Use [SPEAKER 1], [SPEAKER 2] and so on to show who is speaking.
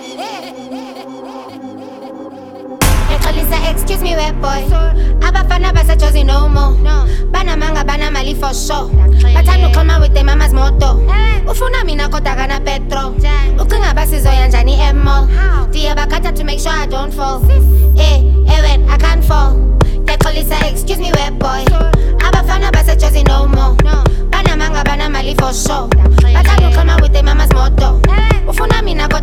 [SPEAKER 1] Excuse me, wet boy. Abafana basajozi no more. Bana manga bana mali for sure. Bathanda uxhoma with their mama's moto. Ufuna mina kodwa kana petro. Ucinga basizoya njani emo. Ndiye bakhatha to make sure I don't fall. Wait, I can't fall. Ngiyaxolisa, excuse me, wet boy. Abafana basajozi no more. Bana manga bana mali for sure. Bathanda uxhoma with their mama's moto. Ufuna mina kodwa